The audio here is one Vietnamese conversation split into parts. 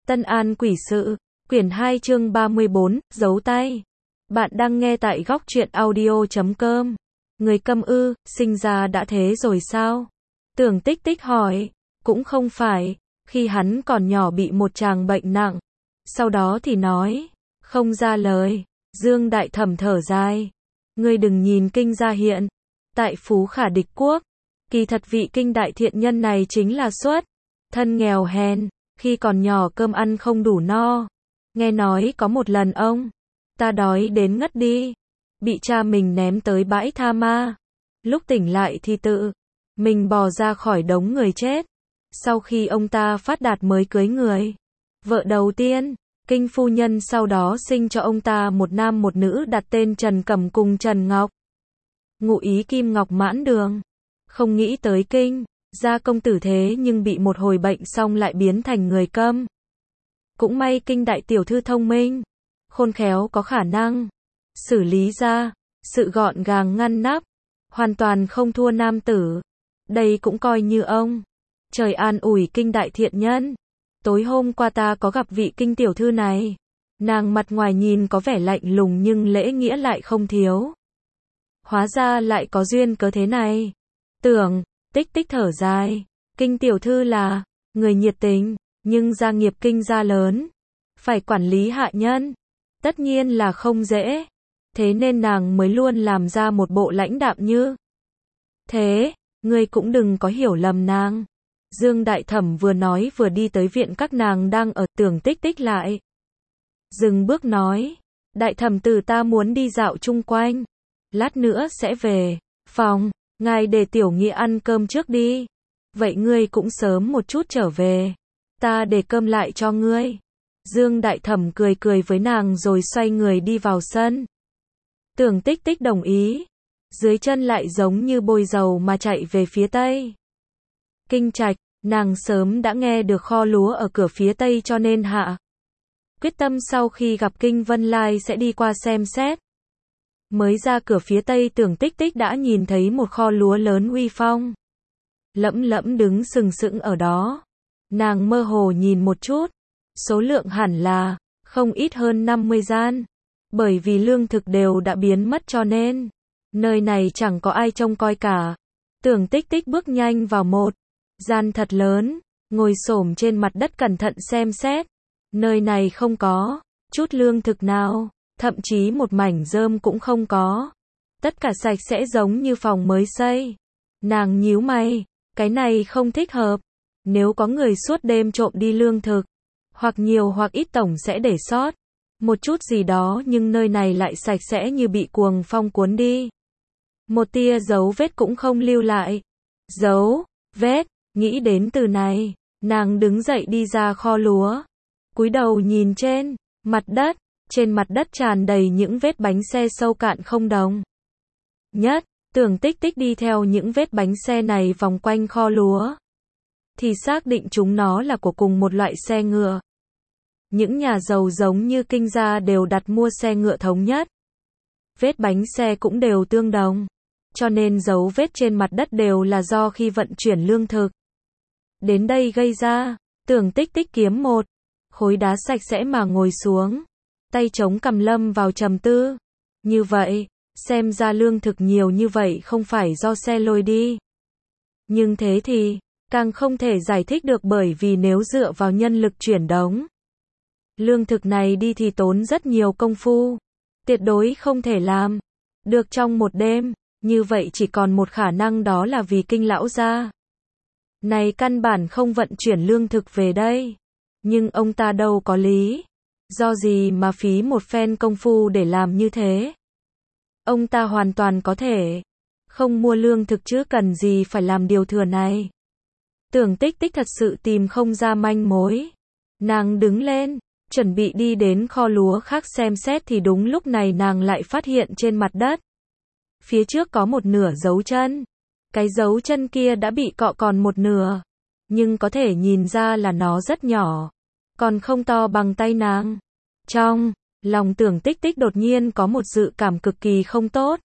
Tân An Quỷ Sự, quyển 2 chương 34, giấu tay. Bạn đang nghe tại góc truyện audio.com. Người câm ư, sinh ra đã thế rồi sao? Tưởng Tích Tích hỏi. Cũng không phải, khi hắn còn nhỏ bị một chàng bệnh nặng. Sau đó thì nói, không ra lời. Dương Đại Thẩm thở dài. Ngươi đừng nhìn kinh gia hiện. Tại Phú Khả Địch Quốc, kỳ thật vị kinh đại thiện nhân này chính là xuất thân nghèo hèn. Khi còn nhỏ cơm ăn không đủ no. Nghe nói có một lần ông ta đói đến ngất đi, bị cha mình ném tới bãi tha ma. Lúc tỉnh lại thì tự mình bò ra khỏi đống người chết. Sau khi ông ta phát đạt mới cưới người vợ đầu tiên, kinh phu nhân sau đó sinh cho ông ta một nam một nữ đặt tên Trần Cẩm cùng Trần Ngọc. Ngụ ý Kim Ngọc mãn đường. Không nghĩ tới kinh gia công tử thế nhưng bị một hồi bệnh xong lại biến thành người câm. Cũng may kinh đại tiểu thư thông minh, khôn khéo có khả năng xử lý ra sự gọn gàng ngăn nắp, hoàn toàn không thua nam tử. Đây cũng coi như ông trời an ủi kinh đại thiện nhân. Tối hôm qua ta có gặp vị kinh tiểu thư này, nàng mặt ngoài nhìn có vẻ lạnh lùng nhưng lễ nghĩa lại không thiếu. Hóa ra lại có duyên cớ thế này. Tưởng Tích Tích thở dài, kinh tiểu thư là người nhiệt tình, nhưng gia nghiệp kinh gia lớn, phải quản lý hạ nhân, tất nhiên là không dễ. Thế nên nàng mới luôn làm ra một bộ lãnh đạm như thế. Ngươi cũng đừng có hiểu lầm nàng. Dương Đại Thẩm vừa nói vừa đi tới viện các nàng đang ở. Tưởng Tích Tích lại dừng bước nói, Đại Thẩm tử ta muốn đi dạo chung quanh, lát nữa sẽ về phòng. Ngài để tiểu nghĩa ăn cơm trước đi. Vậy ngươi cũng sớm một chút trở về, ta để cơm lại cho ngươi. Dương Đại Thẩm cười cười với nàng rồi xoay người đi vào sân. Tưởng Tích Tích đồng ý. Dưới chân lại giống như bôi dầu mà chạy về phía tây. Kinh trạch, nàng sớm đã nghe được kho lúa ở cửa phía tây cho nên hạ quyết tâm sau khi gặp Kinh Vân Lai sẽ đi qua xem xét. Mới ra cửa phía tây Tưởng Tích Tích đã nhìn thấy một kho lúa lớn uy phong lẫm lẫm đứng sừng sững ở đó. Nàng mơ hồ nhìn một chút, số lượng hẳn là không ít hơn 50 gian. Bởi vì lương thực đều đã biến mất cho nên nơi này chẳng có ai trông coi cả. Tưởng Tích Tích bước nhanh vào một gian thật lớn, ngồi xổm trên mặt đất cẩn thận xem xét. Nơi này không có chút lương thực nào, thậm chí một mảnh rơm cũng không có. Tất cả sạch sẽ giống như phòng mới xây. Nàng nhíu mày, cái này không thích hợp. Nếu có người suốt đêm trộm đi lương thực, hoặc nhiều hoặc ít tổng sẽ để sót một chút gì đó, nhưng nơi này lại sạch sẽ như bị cuồng phong cuốn đi. Một tia dấu vết cũng không lưu lại. Dấu vết, nghĩ đến từ này, nàng đứng dậy đi ra kho lúa, cúi đầu nhìn trên mặt đất. Trên mặt đất tràn đầy những vết bánh xe sâu cạn không đồng nhất. Tưởng Tích Tích đi theo những vết bánh xe này vòng quanh kho lúa, thì xác định chúng nó là của cùng một loại xe ngựa. Những nhà giàu giống như kinh gia đều đặt mua xe ngựa thống nhất. Vết bánh xe cũng đều tương đồng. Cho nên dấu vết trên mặt đất đều là do khi vận chuyển lương thực đến đây gây ra. Tưởng Tích Tích kiếm một khối đá sạch sẽ mà ngồi xuống, tay chống cằm lâm vào trầm tư. Như vậy, xem ra lương thực nhiều như vậy không phải do xe lôi đi. Nhưng thế thì càng không thể giải thích được, bởi vì nếu dựa vào nhân lực chuyển đống lương thực này đi thì tốn rất nhiều công phu, tuyệt đối không thể làm được trong một đêm. Như vậy chỉ còn một khả năng, đó là vì kinh lão gia này căn bản không vận chuyển lương thực về đây. Nhưng ông ta đâu có lý do gì mà phí một phen công phu để làm như thế. Ông ta hoàn toàn có thể không mua lương thực chứ cần gì phải làm điều thừa này. Tưởng Tích Tích thật sự tìm không ra manh mối. Nàng đứng lên, chuẩn bị đi đến kho lúa khác xem xét thì đúng lúc này nàng lại phát hiện trên mặt đất phía trước có một nửa dấu chân. Cái dấu chân kia đã bị cọ còn một nửa, nhưng có thể nhìn ra là nó rất nhỏ, còn không to bằng tay nàng. Trong lòng Tưởng Tích Tích đột nhiên có một dự cảm cực kỳ không tốt.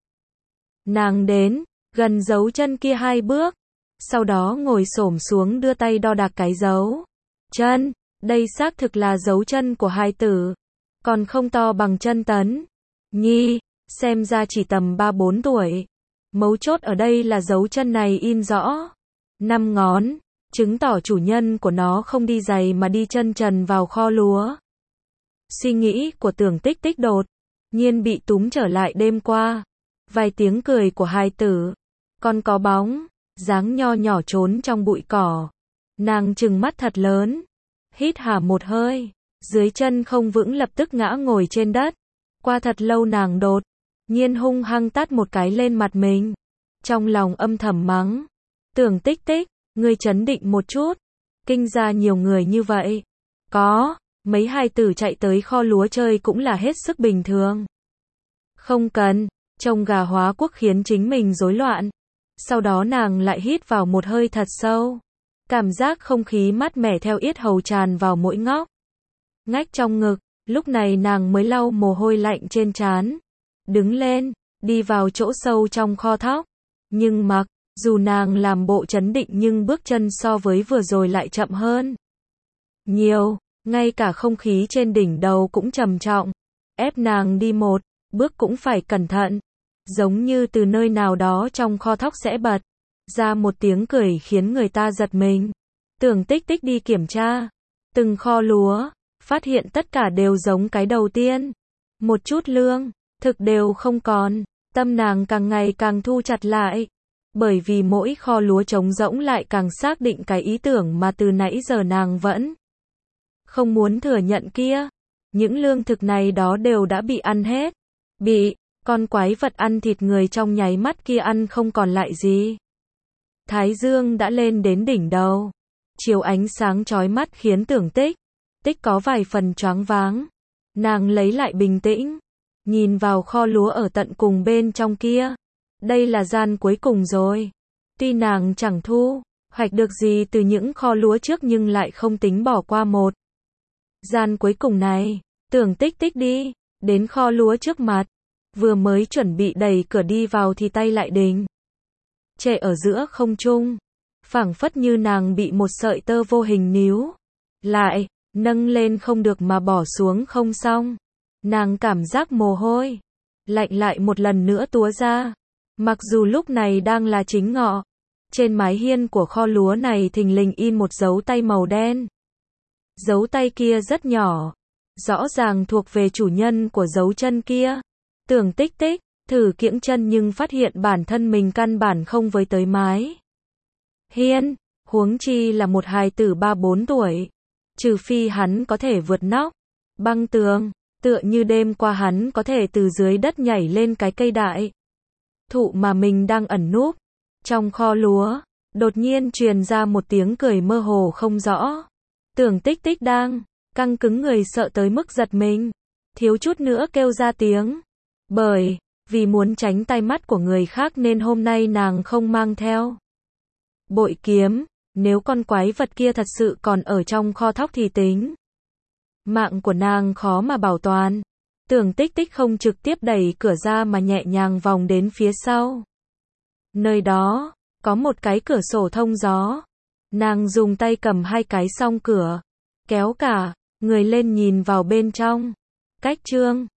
Nàng đến gần dấu chân kia 2 bước, sau đó ngồi xổm xuống đưa tay đo đạc cái dấu chân. Đây xác thực là dấu chân của hài tử. Còn không to bằng chân Tấn Nhi, xem ra chỉ tầm 3-4 tuổi. Mấu chốt ở đây là dấu chân này in rõ 5 ngón, chứng tỏ chủ nhân của nó không đi giày mà đi chân trần vào kho lúa. Suy nghĩ của Tưởng Tích Tích đột nhiên bị túm trở lại đêm qua. Vài tiếng cười của hài tử. Con có bóng, dáng nho nhỏ trốn trong bụi cỏ. Nàng trừng mắt thật lớn. Hít hà một hơi. Dưới chân không vững lập tức ngã ngồi trên đất. Qua thật lâu nàng đột nhiên hung hăng tát một cái lên mặt mình. Trong lòng âm thầm mắng. Tưởng Tích Tích, ngươi trấn định một chút. Kinh ra nhiều người như vậy. Có, mấy hài tử chạy tới kho lúa chơi cũng là hết sức bình thường. Không cần, trông gà hóa quốc khiến chính mình rối loạn. Sau đó nàng lại hít vào một hơi thật sâu. Cảm giác không khí mát mẻ theo yết hầu tràn vào mỗi ngóc ngách trong ngực. Lúc này nàng mới lau mồ hôi lạnh trên trán. Đứng lên, đi vào chỗ sâu trong kho thóc. Nhưng mặc dù nàng làm bộ trấn định nhưng bước chân so với vừa rồi lại chậm hơn nhiều. Ngay cả không khí trên đỉnh đầu cũng trầm trọng. Ép nàng đi một bước cũng phải cẩn thận. Giống như từ nơi nào đó trong kho thóc sẽ bật ra một tiếng cười khiến người ta giật mình. Tưởng Tích Tích đi kiểm tra từng kho lúa, phát hiện tất cả đều giống cái đầu tiên. Một chút lương thực đều không còn. Tâm nàng càng ngày càng thu chặt lại. Bởi vì mỗi kho lúa trống rỗng lại càng xác định cái ý tưởng mà từ nãy giờ nàng vẫn không muốn thừa nhận kia. Những lương thực này đó đều đã bị ăn hết. Bị con quái vật ăn thịt người trong nháy mắt kia ăn không còn lại gì. Thái dương đã lên đến đỉnh đầu. Chiếu ánh sáng chói mắt khiến Tưởng Tích Tích có vài phần choáng váng. Nàng lấy lại bình tĩnh. Nhìn vào kho lúa ở tận cùng bên trong kia. Đây là gian cuối cùng rồi. Tuy nàng chẳng thu hoạch được gì từ những kho lúa trước nhưng lại không tính bỏ qua một gian cuối cùng này. Tưởng Tích Tích đi đến kho lúa trước mặt. Vừa mới chuẩn bị đẩy cửa đi vào thì tay lại đình trệ ở giữa không trung. Phảng phất như nàng bị một sợi tơ vô hình níu lại, nâng lên không được mà bỏ xuống không xong. Nàng cảm giác mồ hôi lạnh lại một lần nữa túa ra. Mặc dù lúc này đang là chính ngọ, trên mái hiên của kho lúa này thình lình in một dấu tay màu đen. Dấu tay kia rất nhỏ, rõ ràng thuộc về chủ nhân của dấu chân kia. Tưởng Tích Tích thử kiễng chân nhưng phát hiện bản thân mình căn bản không với tới mái hiên, huống chi là một hài tử 3-4 tuổi. Trừ phi hắn có thể vượt nóc băng tường, tựa như đêm qua hắn có thể từ dưới đất nhảy lên cái cây đại thụ mà mình đang ẩn núp. Trong kho lúa, đột nhiên truyền ra một tiếng cười mơ hồ không rõ. Tưởng Tích Tích đang căng cứng người sợ tới mức giật mình, thiếu chút nữa kêu ra tiếng. Bởi vì muốn tránh tai mắt của người khác nên hôm nay nàng không mang theo bội kiếm. Nếu con quái vật kia thật sự còn ở trong kho thóc thì tính mạng của nàng khó mà bảo toàn. Tưởng Tích Tích không trực tiếp đẩy cửa ra mà nhẹ nhàng vòng đến phía sau. Nơi đó có một cái cửa sổ thông gió. Nàng dùng tay cầm hai cái song cửa, kéo cả người lên nhìn vào bên trong. Cách chương